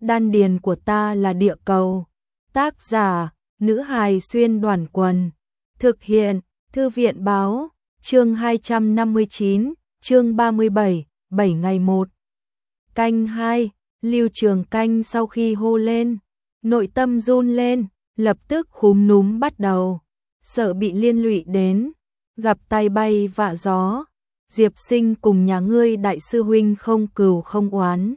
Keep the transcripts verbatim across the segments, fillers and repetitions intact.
đan điền của ta là địa cầu. Tác giả, nữ hài xuyên đoàn quần. Thực hiện, thư viện báo, chương hai trăm năm mươi chín, chương ba mươi bảy, bảy ngày một. Canh hai, Lưu Trường Canh sau khi hô lên, nội tâm run lên, lập tức khúm núm bắt đầu, sợ bị liên lụy đến, gặp tai bay vạ gió. Diệp Sinh cùng nhà ngươi đại sư huynh không cừu không oán.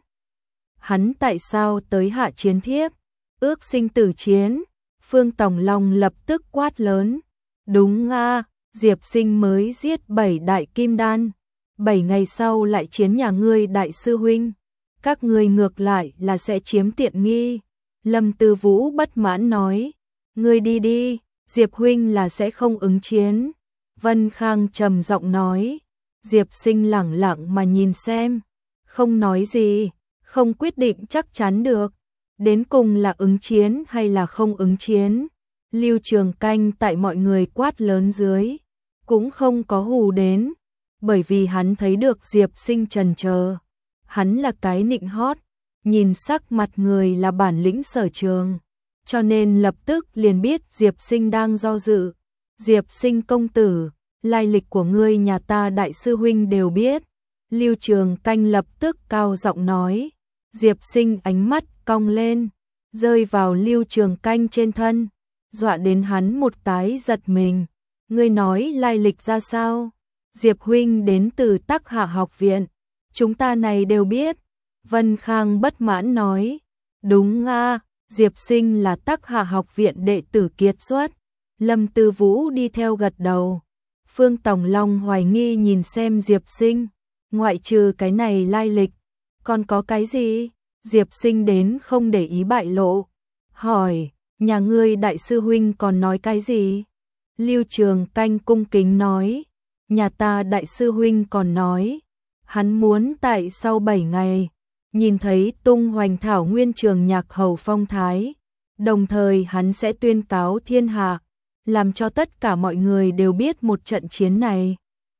Hắn tại sao tới hạ chiến thiếp, ước sinh tử chiến? Phương Tòng Long lập tức quát lớn. Đúng a, Diệp Sinh mới giết bảy đại kim đan, bảy ngày sau lại chiến nhà ngươi đại sư huynh, các ngươi ngược lại là sẽ chiếm tiện nghi. Lâm Tư Vũ bất mãn nói, ngươi đi đi, Diệp huynh là sẽ không ứng chiến. Vân Khang trầm giọng nói. Diệp Sinh lẳng lặng mà nhìn xem, không nói gì, không quyết định chắc chắn được, đến cùng là ứng chiến hay là không ứng chiến. Lưu Trường Canh tại mọi người quát lớn dưới, cũng không có hù đến, bởi vì hắn thấy được Diệp Sinh chần chờ, hắn là cái nịnh hót, nhìn sắc mặt người là bản lĩnh sở trường, cho nên lập tức liền biết Diệp Sinh đang do dự. Diệp Sinh công tử, lai lịch của ngươi nhà ta đại sư huynh đều biết. Lưu Trường Canh lập tức cao giọng nói. Diệp Sinh ánh mắt cong lên, rơi vào Lưu Trường Canh trên thân, dọa đến hắn một cái giật mình. Ngươi nói lai lịch ra sao? Diệp huynh đến từ Tắc Hạ học viện, chúng ta này đều biết. Vân Khang bất mãn nói. Đúng a, Diệp Sinh là Tắc Hạ học viện đệ tử kiệt xuất. Lâm Tư Vũ đi theo gật đầu. Phương Tòng Long hoài nghi nhìn xem Diệp Sinh, ngoại trừ cái này lai lịch, còn có cái gì? Diệp Sinh đến không để ý bại lộ, hỏi, nhà ngươi đại sư huynh còn nói cái gì? Lưu Trường Canh cung kính nói, nhà ta đại sư huynh còn nói, hắn muốn tại sau bảy ngày, nhìn thấy tung hoành thảo nguyên trường nhạc hầu phong thái, đồng thời hắn sẽ tuyên cáo thiên hạ, làm cho tất cả mọi người đều biết một trận chiến này.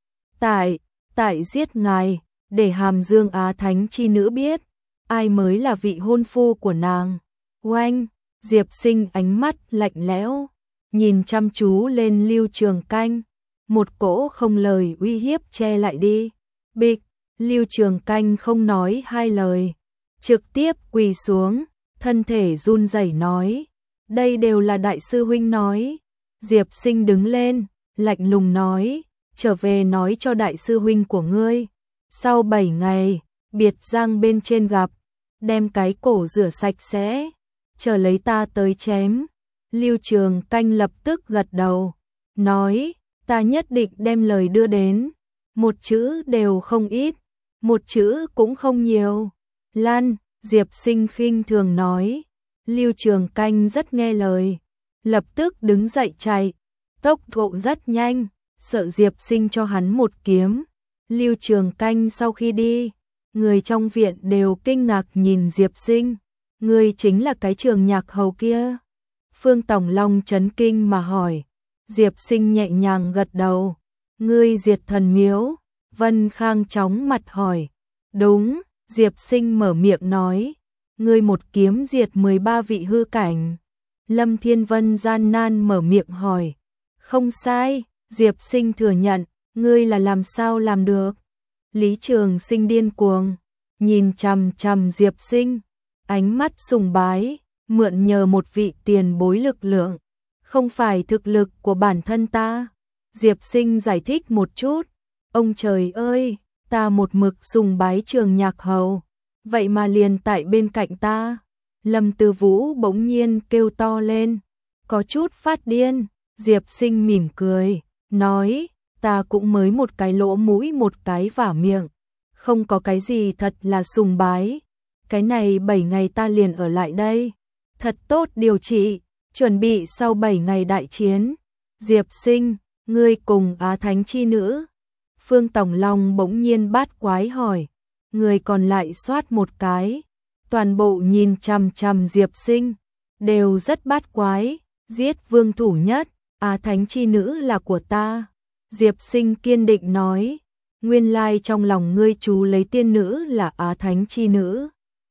Tại, tại giết ngài, để Hàm Dương Á Thánh chi nữ biết, ai mới là vị hôn phu của nàng. Oanh, Diệp Sinh ánh mắt lạnh lẽo, nhìn chăm chú lên Lưu Trường Canh, một cỗ không lời uy hiếp che lại đi. Bịch, Lưu Trường Canh không nói hai lời, trực tiếp quỳ xuống, thân thể run rẩy nói, đây đều là đại sư huynh nói. Diệp Sinh đứng lên, lạnh lùng nói, trở về nói cho đại sư huynh của ngươi, sau bảy ngày, biệt giang bên trên gặp, đem cái cổ rửa sạch sẽ, chờ lấy ta tới chém. Lưu Trường Canh lập tức gật đầu, nói, ta nhất định đem lời đưa đến, một chữ đều không ít, một chữ cũng không nhiều. Lan, Diệp Sinh khinh thường nói. Lưu Trường Canh rất nghe lời, lập tức đứng dậy chạy, tốc độ rất nhanh, sợ Diệp Sinh cho hắn một kiếm. Lưu Trường Canh sau khi đi, người trong viện đều kinh ngạc nhìn Diệp Sinh, ngươi chính là cái trường nhạc hầu kia? Phương Tòng Long chấn kinh mà hỏi. Diệp Sinh nhẹ nhàng gật đầu, ngươi diệt thần miếu? Vân Khang chóng mặt hỏi. Đúng, Diệp Sinh mở miệng nói, ngươi một kiếm diệt mười ba vị hư cảnh. Lâm Thiên Vân gian nan mở miệng hỏi. Không sai, Diệp Sinh thừa nhận, ngươi là làm sao làm được? Lý Trường Sinh điên cuồng, nhìn chằm chằm Diệp Sinh, ánh mắt sùng bái, mượn nhờ một vị tiền bối lực lượng, không phải thực lực của bản thân ta. Diệp Sinh giải thích một chút, ông trời ơi, ta một mực sùng bái Trường Nhạc Hầu, vậy mà liền tại bên cạnh ta. Lâm Tư Vũ bỗng nhiên kêu to lên, có chút phát điên. Diệp Sinh mỉm cười, nói, ta cũng mới một cái lỗ mũi một cái vả miệng, không có cái gì thật là sùng bái. Cái này bảy ngày ta liền ở lại đây, thật tốt điều trị, chuẩn bị sau bảy ngày đại chiến. Diệp Sinh, ngươi cùng Á Thánh chi nữ? Phương Tòng Long bỗng nhiên bát quái hỏi, người còn lại soát một cái. Toàn bộ nhìn chằm chằm Diệp Sinh, đều rất bát quái, giết vương thủ nhất, Á Thánh chi nữ là của ta. Diệp Sinh kiên định nói, nguyên lai trong lòng ngươi chú lấy tiên nữ là Á Thánh chi nữ.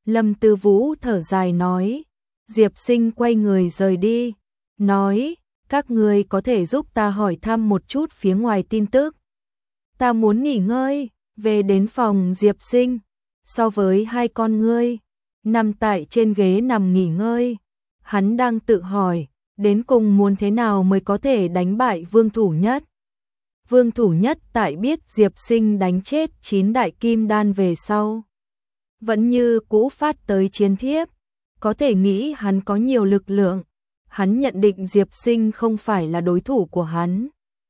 Lâm Tư Vũ thở dài nói. Diệp Sinh quay người rời đi, nói, các ngươi có thể giúp ta hỏi thăm một chút phía ngoài tin tức. Ta muốn nghỉ ngơi, về đến phòng Diệp Sinh, so với hai con ngươi, nằm tại trên ghế nằm nghỉ ngơi. Hắn đang tự hỏi, đến cùng muốn thế nào mới có thể đánh bại Vương Thủ Nhất. Vương Thủ Nhất tại biết Diệp Sinh đánh chết chín đại kim đan về sau, vẫn như cũ phát tới chiến thiếp, có thể nghĩ hắn có nhiều lực lượng. Hắn nhận định Diệp Sinh không phải là đối thủ của hắn.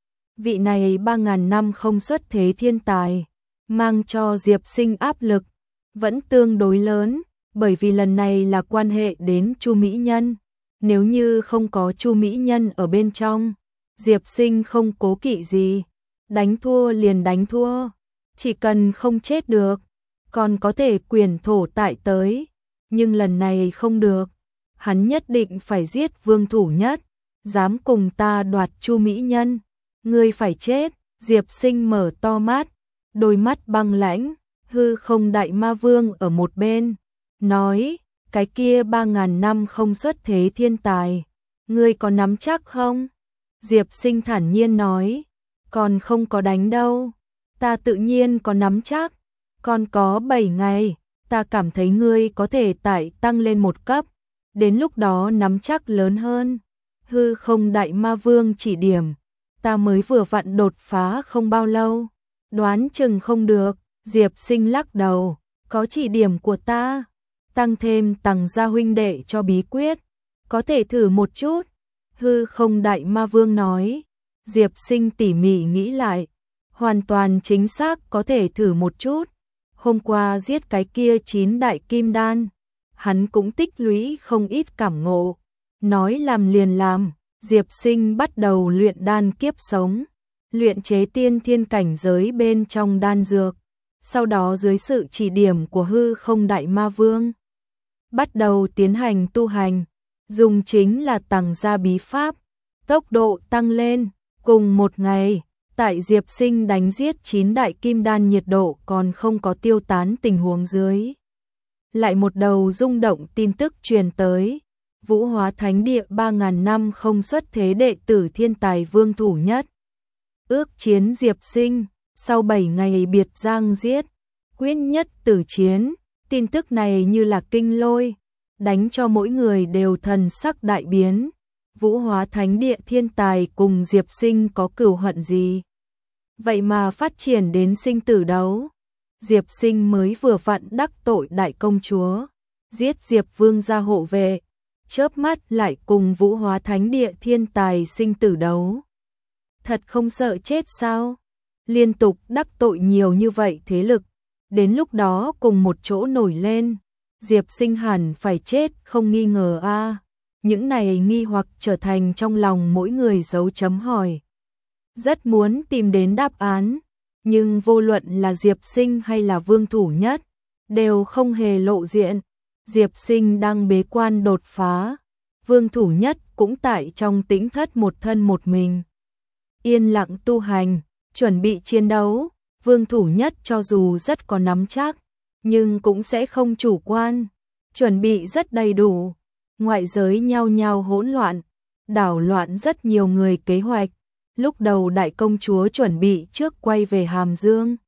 Vị này ba ngàn năm không xuất thế thiên tài, mang cho Diệp Sinh áp lực vẫn tương đối lớn, bởi vì lần này là quan hệ đến Chu Mỹ Nhân. Nếu như không có Chu Mỹ Nhân ở bên trong, Diệp Sinh không cố kỵ gì, đánh thua liền đánh thua, chỉ cần không chết được, còn có thể quyền thổ tại tới, nhưng lần này không được, hắn nhất định phải giết Vương Thủ Nhất, dám cùng ta đoạt Chu Mỹ Nhân, ngươi phải chết. Diệp Sinh mở to mắt, đôi mắt băng lãnh. Hư Không Đại Ma Vương ở một bên, nói, cái kia ba ngàn năm không xuất thế thiên tài, ngươi có nắm chắc không? Diệp Sinh thản nhiên nói, còn không có đánh đâu, ta tự nhiên có nắm chắc, còn có bảy ngày, ta cảm thấy ngươi có thể tải tăng lên một cấp, đến lúc đó nắm chắc lớn hơn. Hư Không Đại Ma Vương chỉ điểm, ta mới vừa vặn đột phá không bao lâu, đoán chừng không được. Diệp Sinh lắc đầu, có chỉ điểm của ta, tăng thêm Tằng gia huynh đệ cho bí quyết, có thể thử một chút. Hư Không Đại Ma Vương nói. Diệp Sinh tỉ mỉ nghĩ lại, hoàn toàn chính xác có thể thử một chút. Hôm qua giết cái kia chín đại kim đan, hắn cũng tích lũy không ít cảm ngộ, nói làm liền làm. Diệp Sinh bắt đầu luyện đan kiếp sống, luyện chế tiên thiên cảnh giới bên trong đan dược. Sau đó dưới sự chỉ điểm của Hư Không Đại Ma Vương, bắt đầu tiến hành tu hành, dùng chính là Tằng gia bí pháp, tốc độ tăng lên. Cùng một ngày, tại Diệp Sinh đánh giết chín đại kim đan nhiệt độ còn không có tiêu tán tình huống dưới, lại một đầu rung động tin tức truyền tới, Vũ Hóa Thánh Địa ba ngàn năm không xuất thế đệ tử thiên tài Vương Thủ Nhất ước chiến Diệp Sinh. Sau bảy ngày biệt giang giết, quyết nhất tử chiến, tin tức này như là kinh lôi, đánh cho mỗi người đều thần sắc đại biến. Vũ Hóa Thánh Địa thiên tài cùng Diệp Sinh có cừu hận gì? Vậy mà phát triển đến sinh tử đấu. Diệp Sinh mới vừa vặn đắc tội đại công chúa, giết Diệp Vương gia hộ vệ, chớp mắt lại cùng Vũ Hóa Thánh Địa thiên tài sinh tử đấu. Thật không sợ chết sao? Liên tục đắc tội nhiều như vậy thế lực, đến lúc đó cùng một chỗ nổi lên, Diệp Sinh hẳn phải chết không nghi ngờ a. À. Những này nghi hoặc trở thành trong lòng mỗi người dấu chấm hỏi. Rất muốn tìm đến đáp án, nhưng vô luận là Diệp Sinh hay là Vương Thủ Nhất, đều không hề lộ diện. Diệp Sinh đang bế quan đột phá, Vương Thủ Nhất cũng tại trong tĩnh thất một thân một mình, yên lặng tu hành, chuẩn bị chiến đấu. Vương Thủ Nhất cho dù rất có nắm chắc, nhưng cũng sẽ không chủ quan, chuẩn bị rất đầy đủ. Ngoại giới nhao nhao hỗn loạn, đảo loạn rất nhiều người kế hoạch. Lúc đầu đại công chúa chuẩn bị trước quay về Hàm Dương,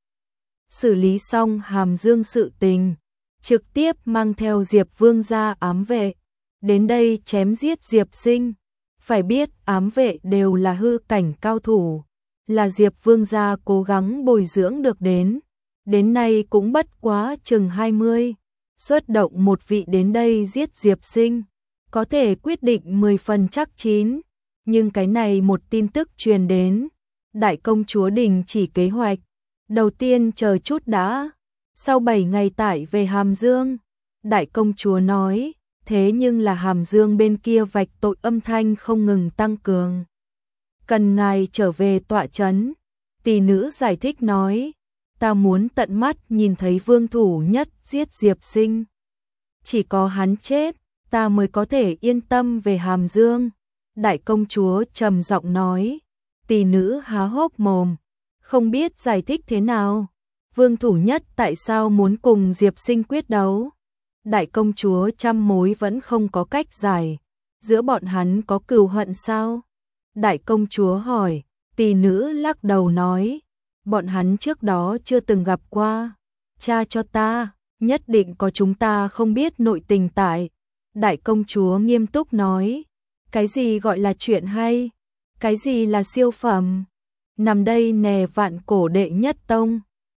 xử lý xong Hàm Dương sự tình, trực tiếp mang theo Diệp Vương gia ám vệ, đến đây chém giết Diệp Sinh. Phải biết ám vệ đều là hư cảnh cao thủ, là Diệp Vương gia cố gắng bồi dưỡng được đến, đến nay cũng bất quá chừng hai mươi, xuất động một vị đến đây giết Diệp Sinh, có thể quyết định mười phần chắc chín. Nhưng cái này một tin tức truyền đến, đại công chúa đình chỉ kế hoạch, đầu tiên chờ chút đã, sau bảy ngày tải về Hàm Dương. Đại công chúa nói, thế nhưng là Hàm Dương bên kia vạch tội âm thanh không ngừng tăng cường, cần ngài trở về tọa trấn. Tỷ nữ giải thích nói, ta muốn tận mắt nhìn thấy Vương Thủ Nhất giết Diệp Sinh, chỉ có hắn chết, ta mới có thể yên tâm về Hàm Dương. Đại công chúa trầm giọng nói. Tỷ nữ há hốc mồm, không biết giải thích thế nào. Vương Thủ Nhất tại sao muốn cùng Diệp Sinh quyết đấu? Đại công chúa trăm mối vẫn không có cách giải. Giữa bọn hắn có cừu hận sao? Đại công chúa hỏi. Tỷ nữ lắc đầu nói. Bọn hắn trước đó chưa từng gặp qua. Cha cho ta, nhất định có chúng ta không biết nội tình tại. Đại công chúa nghiêm túc nói. Cái gì gọi là chuyện hay? Cái gì là siêu phẩm? Nằm đây nè vạn cổ đệ nhất tông.